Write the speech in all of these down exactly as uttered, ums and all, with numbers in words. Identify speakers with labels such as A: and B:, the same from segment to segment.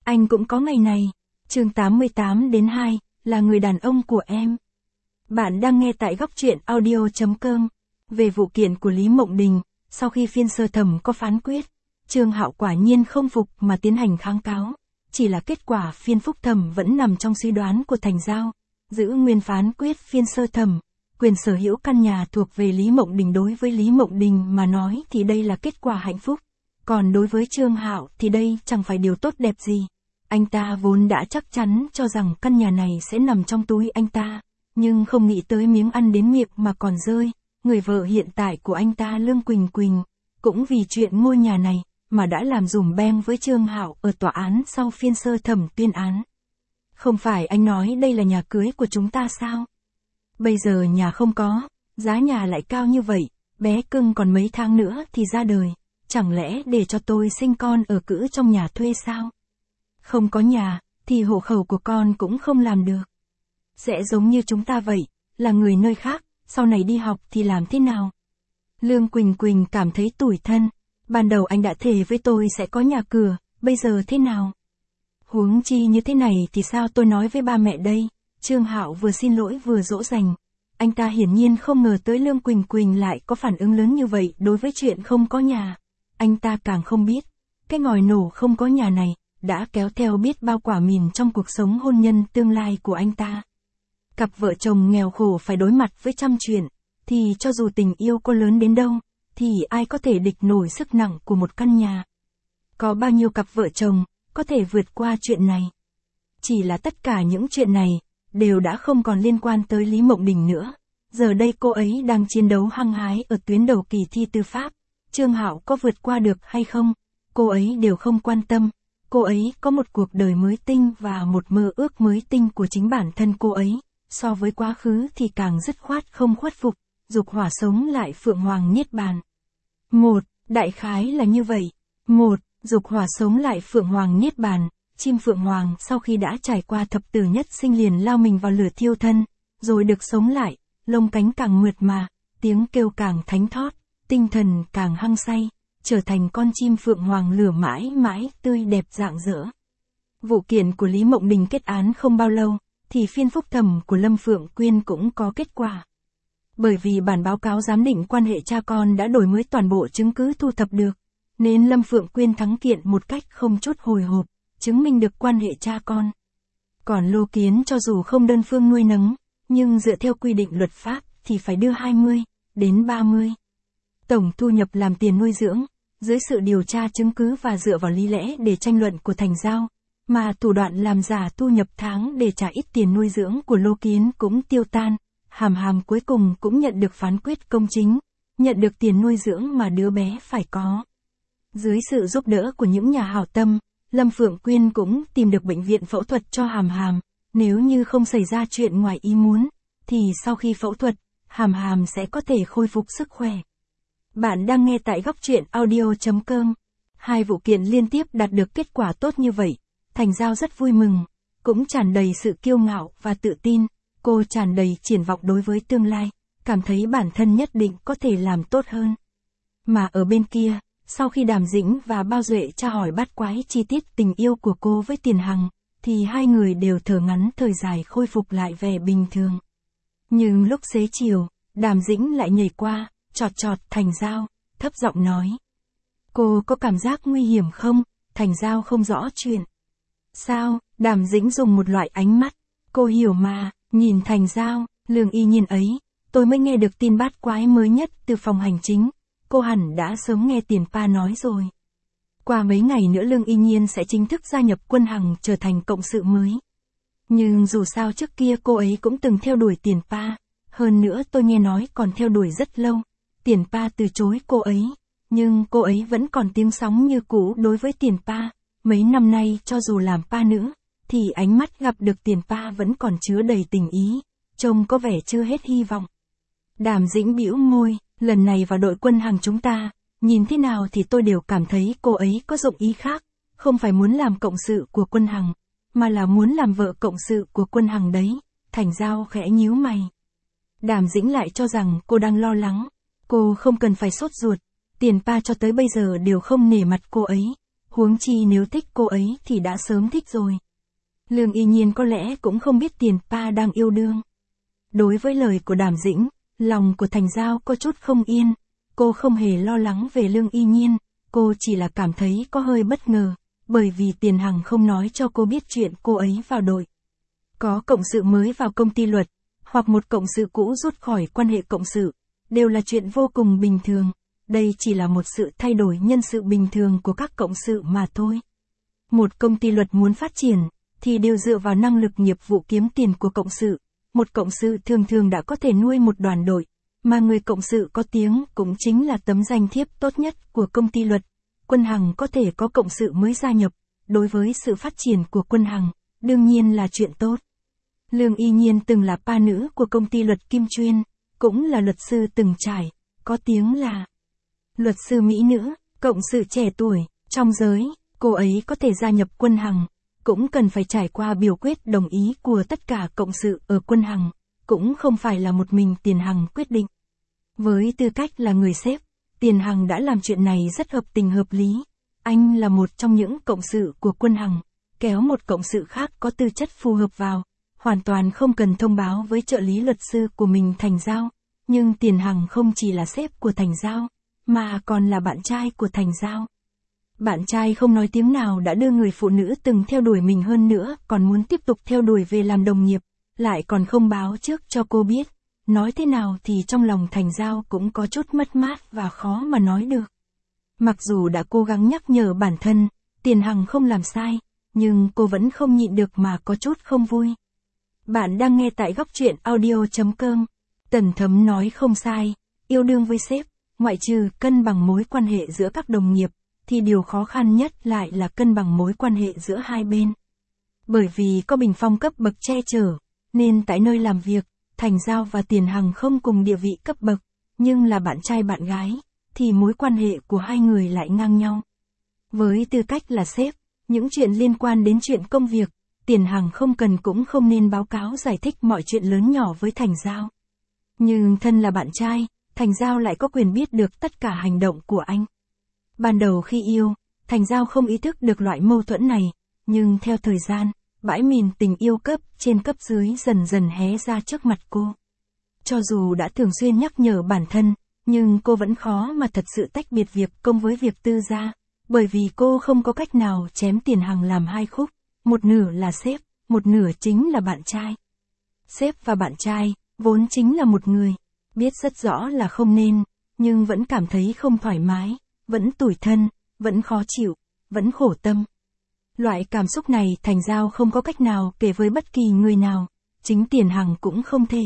A: Anh cũng có ngày này. Chương tám mươi tám đến hai, là người đàn ông của em. Bạn đang nghe tại góc truyện audio chấm com. Về vụ kiện của Lý Mộng Đình, sau khi phiên sơ thẩm có phán quyết, Trương Hạo quả nhiên không phục mà tiến hành kháng cáo. Chỉ là kết quả phiên phúc thẩm vẫn nằm trong suy đoán của Thành Giao. Giữ nguyên phán quyết phiên sơ thẩm, quyền sở hữu căn nhà thuộc về Lý Mộng Đình. Đối với Lý Mộng Đình mà nói thì đây là kết quả hạnh phúc. Còn đối với Trương Hạo thì đây chẳng phải điều tốt đẹp gì. Anh ta vốn đã chắc chắn cho rằng căn nhà này sẽ nằm trong túi anh ta, nhưng không nghĩ tới miếng ăn đến miệng mà còn rơi. Người vợ hiện tại của anh ta Lương Quỳnh Quỳnh, cũng vì chuyện ngôi nhà này, mà đã làm dùm beng với Trương Hạo ở tòa án sau phiên sơ thẩm tuyên án. Không phải anh nói đây là nhà cưới của chúng ta sao? Bây giờ nhà không có, giá nhà lại cao như vậy, bé cưng còn mấy tháng nữa thì ra đời, chẳng lẽ để cho tôi sinh con ở cữ trong nhà thuê sao? Không có nhà, thì hộ khẩu của con cũng không làm được. Sẽ giống như chúng ta vậy, là người nơi khác, sau này đi học thì làm thế nào? Lương Quỳnh Quỳnh cảm thấy tủi thân. Ban đầu anh đã thề với tôi sẽ có nhà cửa, bây giờ thế nào? Huống chi như thế này thì sao tôi nói với ba mẹ đây? Trương Hạo vừa xin lỗi vừa dỗ dành. Anh ta hiển nhiên không ngờ tới Lương Quỳnh Quỳnh lại có phản ứng lớn như vậy đối với chuyện không có nhà. Anh ta càng không biết, cái ngòi nổ không có nhà này, đã kéo theo biết bao quả mìn trong cuộc sống hôn nhân tương lai của anh ta. Cặp vợ chồng nghèo khổ phải đối mặt với trăm chuyện, thì cho dù tình yêu có lớn đến đâu, thì ai có thể địch nổi sức nặng của một căn nhà. Có bao nhiêu cặp vợ chồng có thể vượt qua chuyện này? Chỉ là tất cả những chuyện này đều đã không còn liên quan tới Lý Mộng Đình nữa. Giờ đây cô ấy đang chiến đấu hăng hái ở tuyến đầu kỳ thi tư pháp. Trương Hạo có vượt qua được hay không, cô ấy đều không quan tâm. Cô ấy có một cuộc đời mới tinh và một mơ ước mới tinh của chính bản thân cô ấy. So với quá khứ thì càng dứt khoát không khuất phục, dục hỏa sống lại Phượng Hoàng Niết Bàn. Một, đại khái là như vậy. Một, dục hỏa sống lại Phượng Hoàng Niết Bàn. Chim Phượng Hoàng sau khi đã trải qua thập tử nhất sinh liền lao mình vào lửa thiêu thân, rồi được sống lại, lông cánh càng mượt mà, tiếng kêu càng thánh thót, tinh thần càng hăng say, trở thành con chim Phượng Hoàng lửa mãi mãi tươi đẹp rạng rỡ. Vụ kiện của Lý Mộng Đình kết án không bao lâu, thì phiên phúc thẩm của Lâm Phượng Quyên cũng có kết quả. Bởi vì bản báo cáo giám định quan hệ cha con đã đổi mới toàn bộ chứng cứ thu thập được, nên Lâm Phượng Quyên thắng kiện một cách không chút hồi hộp, chứng minh được quan hệ cha con. Còn Lô Kiến cho dù không đơn phương nuôi nấng, nhưng dựa theo quy định luật pháp thì phải đưa hai mươi đến ba mươi tổng thu nhập làm tiền nuôi dưỡng, dưới sự điều tra chứng cứ và dựa vào lý lẽ để tranh luận của Thành Giao, mà thủ đoạn làm giả thu nhập tháng để trả ít tiền nuôi dưỡng của Lô Kiến cũng tiêu tan. Hàm Hàm cuối cùng cũng nhận được phán quyết công chính, nhận được tiền nuôi dưỡng mà đứa bé phải có. Dưới sự giúp đỡ của những nhà hảo tâm, Lâm Phượng Quyên cũng tìm được bệnh viện phẫu thuật cho Hàm Hàm. Nếu như không xảy ra chuyện ngoài ý muốn, thì sau khi phẫu thuật, Hàm Hàm sẽ có thể khôi phục sức khỏe. Bạn đang nghe tại góc truyện audio chấm com. Hai vụ kiện liên tiếp đạt được kết quả tốt như vậy, Thành Giao rất vui mừng, cũng tràn đầy sự kiêu ngạo và tự tin. Cô tràn đầy triển vọng đối với tương lai, cảm thấy bản thân nhất định có thể làm tốt hơn. Mà ở bên kia, sau khi Đàm Dĩnh và Bao Duệ tra hỏi bát quái chi tiết tình yêu của cô với Tiền Hằng, thì hai người đều thở ngắn thời dài khôi phục lại vẻ bình thường. Nhưng lúc xế chiều, Đàm Dĩnh lại nhảy qua, chọt chọt Thành Giao, thấp giọng nói. Cô có cảm giác nguy hiểm không? Thành Giao không rõ chuyện. Sao? Đàm Dĩnh dùng một loại ánh mắt. Cô hiểu mà, nhìn Thành Giao, Lương Y Nhiên ấy, tôi mới nghe được tin bát quái mới nhất từ phòng hành chính. Cô hẳn đã sớm nghe Tiền Pa nói rồi. Qua mấy ngày nữa Lương Y Nhiên sẽ chính thức gia nhập Quân Hằng trở thành cộng sự mới. Nhưng dù sao trước kia cô ấy cũng từng theo đuổi Tiền Pa, hơn nữa tôi nghe nói còn theo đuổi rất lâu. Tiền Pa từ chối cô ấy, nhưng cô ấy vẫn còn tiếng sóng như cũ đối với Tiền Pa. Mấy năm nay cho dù làm pa nữ, thì ánh mắt gặp được Tiền Pa vẫn còn chứa đầy tình ý, trông có vẻ chưa hết hy vọng. Đàm Dĩnh bĩu môi, lần này vào đội Quân Hằng chúng ta, nhìn thế nào thì tôi đều cảm thấy cô ấy có dụng ý khác, không phải muốn làm cộng sự của Quân Hằng, mà là muốn làm vợ cộng sự của Quân Hằng đấy. Thành Giao khẽ nhíu mày. Đàm Dĩnh lại cho rằng cô đang lo lắng, cô không cần phải sốt ruột, Tiền Pa cho tới bây giờ đều không nể mặt cô ấy. Huống chi nếu thích cô ấy thì đã sớm thích rồi. Lương Y Nhiên có lẽ cũng không biết Tiền Pa đang yêu đương. Đối với lời của Đàm Dĩnh, lòng của Thành Giao có chút không yên. Cô không hề lo lắng về Lương Y Nhiên, cô chỉ là cảm thấy có hơi bất ngờ, bởi vì Tiền Hằng không nói cho cô biết chuyện cô ấy vào đội. Có cộng sự mới vào công ty luật, hoặc một cộng sự cũ rút khỏi quan hệ cộng sự, đều là chuyện vô cùng bình thường. Đây chỉ là một sự thay đổi nhân sự bình thường của các cộng sự mà thôi. Một công ty luật muốn phát triển, thì đều dựa vào năng lực nghiệp vụ kiếm tiền của cộng sự. Một cộng sự thường thường đã có thể nuôi một đoàn đội, mà người cộng sự có tiếng cũng chính là tấm danh thiếp tốt nhất của công ty luật. Quân Hằng có thể có cộng sự mới gia nhập, đối với sự phát triển của Quân Hằng, đương nhiên là chuyện tốt. Lương Y Nhiên từng là pa nữ của công ty luật Kim Chuyên, cũng là luật sư từng trải, có tiếng là luật sư mỹ nữ, cộng sự trẻ tuổi, trong giới, cô ấy có thể gia nhập Quân Hằng, cũng cần phải trải qua biểu quyết đồng ý của tất cả cộng sự ở Quân Hằng, cũng không phải là một mình Tiền Hằng quyết định. Với tư cách là người sếp, Tiền Hằng đã làm chuyện này rất hợp tình hợp lý. Anh là một trong những cộng sự của Quân Hằng, kéo một cộng sự khác có tư chất phù hợp vào, hoàn toàn không cần thông báo với trợ lý luật sư của mình Thành Giao. Nhưng Tiền Hằng không chỉ là sếp của Thành Giao, mà còn là bạn trai của Thành Giao. Bạn trai không nói tiếng nào đã đưa người phụ nữ từng theo đuổi mình hơn nữa, còn muốn tiếp tục theo đuổi về làm đồng nghiệp, lại còn không báo trước cho cô biết. Nói thế nào thì trong lòng Thành Giao cũng có chút mất mát và khó mà nói được. Mặc dù đã cố gắng nhắc nhở bản thân, Tiền Hằng không làm sai, nhưng cô vẫn không nhịn được mà có chút không vui. Bạn đang nghe tại góc truyện audio chấm com. Tần Thấm nói không sai, yêu đương với sếp, ngoại trừ cân bằng mối quan hệ giữa các đồng nghiệp, thì điều khó khăn nhất lại là cân bằng mối quan hệ giữa hai bên. Bởi vì có bình phong cấp bậc che chở, nên tại nơi làm việc, Thành Giao và Tiền Hằng không cùng địa vị cấp bậc, nhưng là bạn trai bạn gái, thì mối quan hệ của hai người lại ngang nhau. Với tư cách là sếp, những chuyện liên quan đến chuyện công việc, Tiền Hằng không cần cũng không nên báo cáo giải thích mọi chuyện lớn nhỏ với Thành Giao. Nhưng thân là bạn trai, Thành Giao lại có quyền biết được tất cả hành động của anh. Ban đầu khi yêu, Thành Giao không ý thức được loại mâu thuẫn này, nhưng theo thời gian, bãi mìn tình yêu cấp trên cấp dưới dần dần hé ra trước mặt cô. Cho dù đã thường xuyên nhắc nhở bản thân, nhưng cô vẫn khó mà thật sự tách biệt việc công với việc tư ra, bởi vì cô không có cách nào chém Tiền Hằng làm hai khúc, một nửa là sếp, một nửa chính là bạn trai. Sếp và bạn trai, vốn chính là một người, biết rất rõ là không nên, nhưng vẫn cảm thấy không thoải mái, vẫn tủi thân, vẫn khó chịu, vẫn khổ tâm. Loại cảm xúc này Thành Giao không có cách nào kể với bất kỳ người nào, chính Tiền Hằng cũng không thể.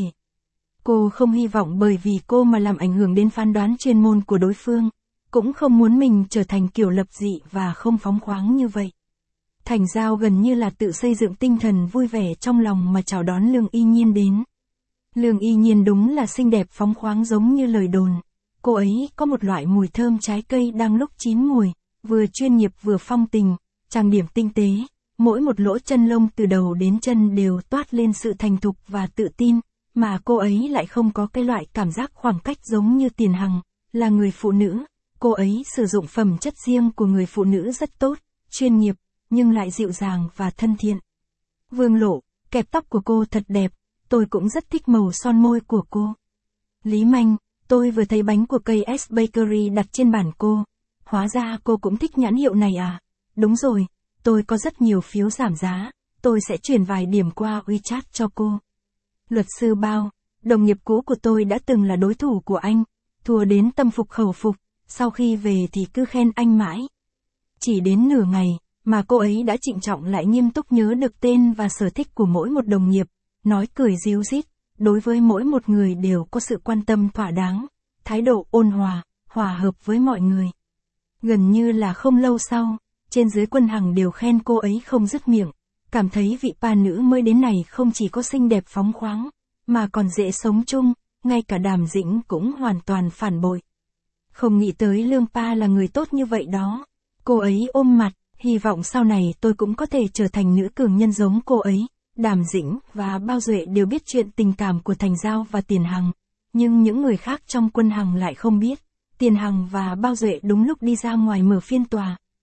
A: Cô không hy vọng bởi vì cô mà làm ảnh hưởng đến phán đoán chuyên môn của đối phương, cũng không muốn mình trở thành kiểu lập dị và không phóng khoáng như vậy. Thành Giao gần như là tự xây dựng tinh thần vui vẻ trong lòng mà chào đón Lương Y Nhiên đến. Lương Y Nhiên đúng là xinh đẹp phóng khoáng giống như lời đồn. Cô ấy có một loại mùi thơm trái cây đang lúc chín mùi, vừa chuyên nghiệp vừa phong tình, trang điểm tinh tế, mỗi một lỗ chân lông từ đầu đến chân đều toát lên sự thành thục và tự tin, mà cô ấy lại không có cái loại cảm giác khoảng cách giống như Tiền Hằng, là người phụ nữ. Cô ấy sử dụng phẩm chất riêng của người phụ nữ rất tốt, chuyên nghiệp, nhưng lại dịu dàng và thân thiện. Vương Lộ, kẹp tóc của cô thật đẹp, tôi cũng rất thích màu son môi của cô. Lý Manh, tôi vừa thấy bánh của cây S Bakery đặt trên bàn cô, hóa ra cô cũng thích nhãn hiệu này à? Đúng rồi, tôi có rất nhiều phiếu giảm giá, tôi sẽ chuyển vài điểm qua WeChat cho cô. Luật sư Bao, đồng nghiệp cũ của tôi đã từng là đối thủ của anh, thua đến tâm phục khẩu phục, sau khi về thì cứ khen anh mãi. Chỉ đến nửa ngày, mà cô ấy đã trịnh trọng lại nghiêm túc nhớ được tên và sở thích của mỗi một đồng nghiệp, nói cười ríu rít, đối với mỗi một người đều có sự quan tâm thỏa đáng, thái độ ôn hòa, hòa hợp với mọi người. Gần như là không lâu sau, trên dưới Quân Hằng đều khen cô ấy không dứt miệng, cảm thấy vị pa nữ mới đến này không chỉ có xinh đẹp phóng khoáng, mà còn dễ sống chung, ngay cả Đàm Dĩnh cũng hoàn toàn phản bội. Không nghĩ tới Lương Pa là người tốt như vậy đó. Cô ấy ôm mặt, hy vọng sau này tôi cũng có thể trở thành nữ cường nhân giống cô ấy. Đàm Dĩnh và Bao Duệ đều biết chuyện tình cảm của Thành Giao và Tiền Hằng, nhưng những người khác trong Quân Hằng lại không biết. Tiền Hằng và Bao Duệ đúng lúc đi ra ngoài mở phiên tòa,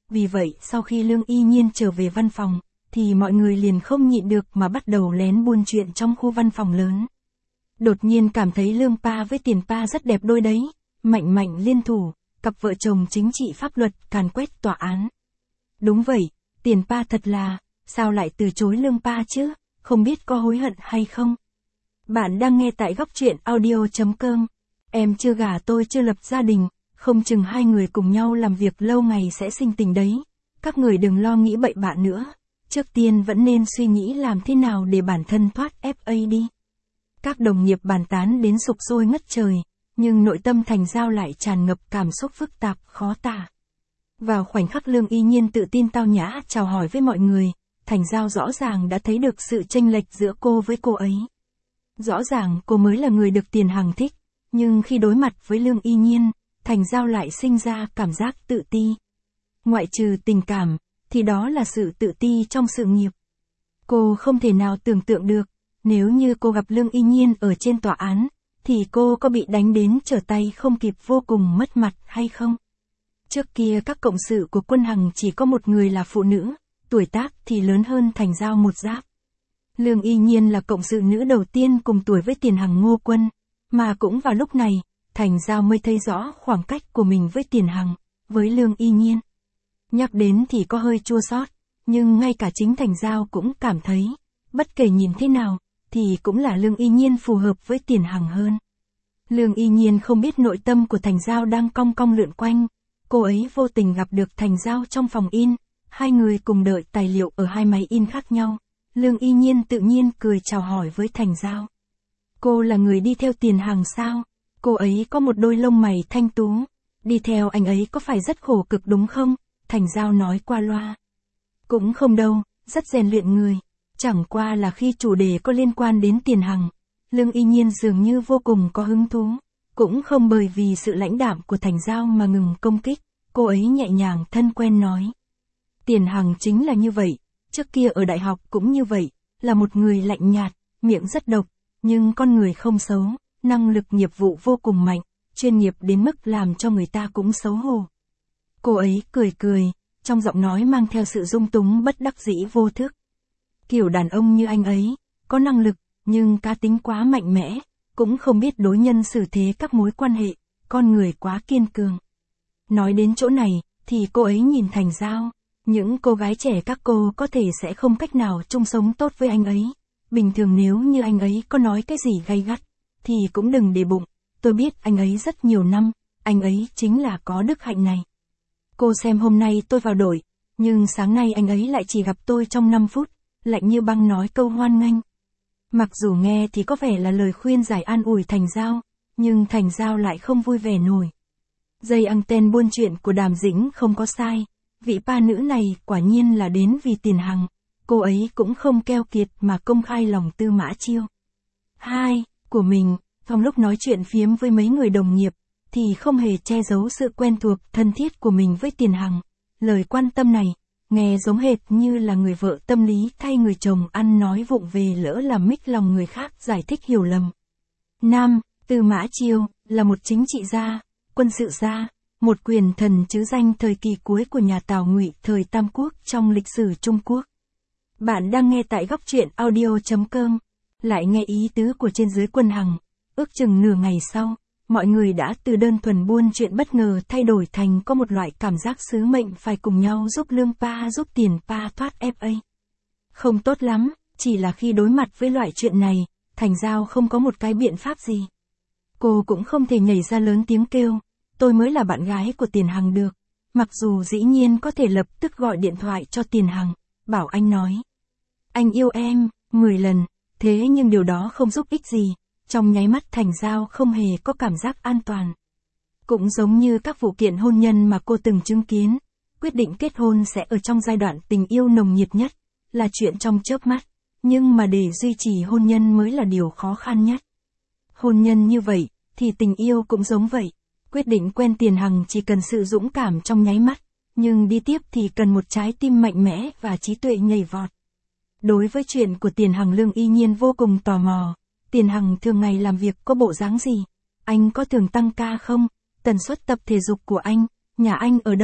A: Vì vậy sau khi Lương Y Nhiên trở về văn phòng, thì mọi người liền không nhịn được mà bắt đầu lén buôn chuyện trong khu văn phòng lớn. Đột nhiên cảm thấy Lương Pa với Tiền Pa rất đẹp đôi đấy, mạnh mạnh liên thủ, cặp vợ chồng chính trị pháp luật càn quét tòa án. Đúng vậy, Tiền Pa thật là, sao lại từ chối Lương Pa chứ, không biết có hối hận hay không? Bạn đang nghe tại góc truyện audio.com. Em chưa gả tôi chưa lập gia đình, không chừng hai người cùng nhau làm việc lâu ngày sẽ sinh tình đấy. Các người đừng lo nghĩ bậy bạ nữa. Trước tiên vẫn nên suy nghĩ làm thế nào để bản thân thoát ép a đi. Các đồng nghiệp bàn tán đến sục sôi ngất trời, nhưng nội tâm Thành Giao lại tràn ngập cảm xúc phức tạp, khó tả. Vào khoảnh khắc Lương Y Nhiên tự tin tao nhã chào hỏi với mọi người, Thành Giao rõ ràng đã thấy được sự chênh lệch giữa cô với cô ấy. Rõ ràng cô mới là người được Tiền Hằng thích, nhưng khi đối mặt với Lương Y Nhiên, Thành Giao lại sinh ra cảm giác tự ti. Ngoại trừ tình cảm, thì đó là sự tự ti trong sự nghiệp. Cô không thể nào tưởng tượng được, nếu như cô gặp Lương Y Nhiên ở trên tòa án, thì cô có bị đánh đến trở tay không kịp vô cùng mất mặt hay không? Trước kia các cộng sự của Quân Hằng chỉ có một người là phụ nữ, tuổi tác thì lớn hơn Thành Giao một giáp. Lương Y Nhiên là cộng sự nữ đầu tiên cùng tuổi với Tiền Hằng Ngô Quân, mà cũng vào lúc này, Thành Giao mới thấy rõ khoảng cách của mình với Tiền Hằng, với Lương Y Nhiên. Nhắc đến thì có hơi chua xót, nhưng ngay cả chính Thành Giao cũng cảm thấy, bất kể nhìn thế nào, thì cũng là Lương Y Nhiên phù hợp với Tiền Hằng hơn. Lương Y Nhiên không biết nội tâm của Thành Giao đang cong cong lượn quanh, cô ấy vô tình gặp được Thành Giao trong phòng in, hai người cùng đợi tài liệu ở hai máy in khác nhau. Lương Y Nhiên tự nhiên cười chào hỏi với Thành Giao. Cô là người đi theo Tiền Hằng sao? Cô ấy có một đôi lông mày thanh tú. Đi theo anh ấy có phải rất khổ cực đúng không? Thành Giao nói qua loa. Cũng không đâu, rất rèn luyện người. Chẳng qua là khi chủ đề có liên quan đến Tiền Hằng, Lương Y Nhiên dường như vô cùng có hứng thú. Cũng không bởi vì sự lãnh đạm của Thành Giao mà ngừng công kích, cô ấy nhẹ nhàng thân quen nói. Tiền Hằng chính là như vậy, trước kia ở đại học cũng như vậy, là một người lạnh nhạt, miệng rất độc, nhưng con người không xấu, năng lực nghiệp vụ vô cùng mạnh, chuyên nghiệp đến mức làm cho người ta cũng xấu hổ. Cô ấy cười cười, trong giọng nói mang theo sự dung túng bất đắc dĩ vô thức. Kiểu đàn ông như anh ấy, có năng lực, nhưng cá tính quá mạnh mẽ, cũng không biết đối nhân xử thế các mối quan hệ, con người quá kiên cường. Nói đến chỗ này, thì cô ấy nhìn Thành Giao, những cô gái trẻ các cô có thể sẽ không cách nào chung sống tốt với anh ấy. Bình thường nếu như anh ấy có nói cái gì gay gắt, thì cũng đừng để bụng, tôi biết anh ấy rất nhiều năm, anh ấy chính là có đức hạnh này. Cô xem hôm nay tôi vào đội, nhưng sáng nay anh ấy lại chỉ gặp tôi trong năm phút, lạnh như băng nói câu hoan nghênh. Mặc dù nghe thì có vẻ là lời khuyên giải an ủi Thành Giao, nhưng Thành Giao lại không vui vẻ nổi. Dây anten buôn chuyện của Đàm Dĩnh không có sai, vị pa nữ này quả nhiên là đến vì Tiền Hằng, cô ấy cũng không keo kiệt mà công khai lòng tư Mã Chiêu. Hai, của mình, trong lúc nói chuyện phiếm với mấy người đồng nghiệp, thì không hề che giấu sự quen thuộc thân thiết của mình với Tiền Hằng. Lời quan tâm này, nghe giống hệt như là người vợ tâm lý thay người chồng ăn nói vụng về lỡ làm mích lòng người khác giải thích hiểu lầm. Nam, Tư Mã Chiêu, là một chính trị gia, quân sự gia, một quyền thần chứ danh thời kỳ cuối của nhà Tào Ngụy thời Tam Quốc trong lịch sử Trung Quốc. Bạn đang nghe tại góc truyện audio.com, lại nghe ý tứ của trên dưới Quân Hằng, ước chừng nửa ngày sau, mọi người đã từ đơn thuần buôn chuyện bất ngờ thay đổi thành có một loại cảm giác sứ mệnh phải cùng nhau giúp Lương Pa giúp Tiền Pa thoát ép a. Không tốt lắm, chỉ là khi đối mặt với loại chuyện này, Thành Giao không có một cái biện pháp gì. Cô cũng không thể nhảy ra lớn tiếng kêu, tôi mới là bạn gái của Tiền Hằng được, mặc dù dĩ nhiên có thể lập tức gọi điện thoại cho Tiền Hằng, bảo anh nói. Anh yêu em, mười lần, thế nhưng điều đó không giúp ích gì. Trong nháy mắt Thành Giao không hề có cảm giác an toàn. Cũng giống như các vụ kiện hôn nhân mà cô từng chứng kiến, quyết định kết hôn sẽ ở trong giai đoạn tình yêu nồng nhiệt nhất, là chuyện trong chớp mắt, nhưng mà để duy trì hôn nhân mới là điều khó khăn nhất. Hôn nhân như vậy, thì tình yêu cũng giống vậy, quyết định quen Tiền Hằng chỉ cần sự dũng cảm trong nháy mắt, nhưng đi tiếp thì cần một trái tim mạnh mẽ và trí tuệ nhảy vọt. Đối với chuyện của Tiền Hằng, Lương Y Nhiên vô cùng tò mò. Tiền Hằng thường ngày làm việc có bộ dáng gì? Anh có thường tăng ca không? Tần suất tập thể dục của anh, nhà anh ở đâu?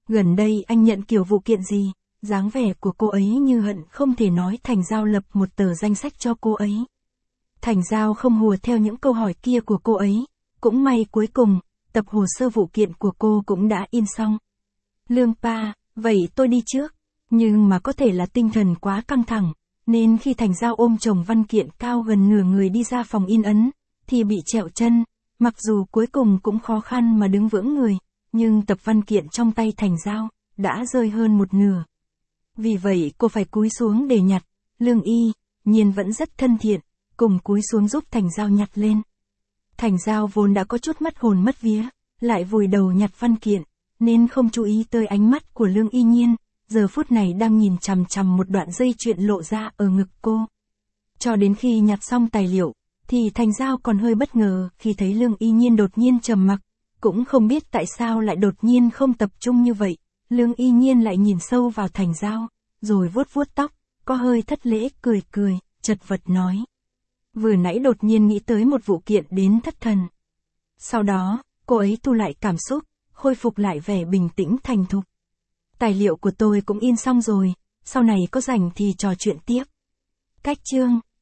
A: Gần đây anh nhận kiểu vụ kiện gì? Dáng vẻ của cô ấy như hận không thể nói Thành Giao lập một tờ danh sách cho cô ấy. Thành Giao không hùa theo những câu hỏi kia của cô ấy. Cũng may cuối cùng, tập hồ sơ vụ kiện của cô cũng đã in xong. Lương Pa, vậy tôi đi trước. Nhưng mà có thể là tinh thần quá căng thẳng, nên khi Thành Giao ôm chồng văn kiện cao gần nửa người đi ra phòng in ấn, thì bị trẹo chân. Mặc dù cuối cùng cũng khó khăn mà đứng vững người, nhưng tập văn kiện trong tay Thành Giao đã rơi hơn một nửa. Vì vậy cô phải cúi xuống để nhặt. Lương Y Nhiên vẫn rất thân thiện, cùng cúi xuống giúp Thành Giao nhặt lên. Thành Giao vốn đã có chút mất hồn mất vía, lại vùi đầu nhặt văn kiện, nên không chú ý tới ánh mắt của Lương Y Nhiên, giờ phút này đang nhìn chằm chằm một đoạn dây chuyền lộ ra ở ngực cô. Cho đến khi nhặt xong tài liệu, thì Thành Giao còn hơi bất ngờ khi thấy Lương Y Nhiên đột nhiên trầm mặc, cũng không biết tại sao lại đột nhiên không tập trung như vậy. Lương Y Nhiên lại nhìn sâu vào Thành Giao, rồi vuốt vuốt tóc, có hơi thất lễ cười cười, chật vật nói. Vừa nãy đột nhiên nghĩ tới một vụ kiện đến thất thần. Sau đó, cô ấy thu lại cảm xúc, khôi phục lại vẻ bình tĩnh thành thục. Tài liệu của tôi cũng in xong rồi, sau này có rảnh thì trò chuyện tiếp. Cách chương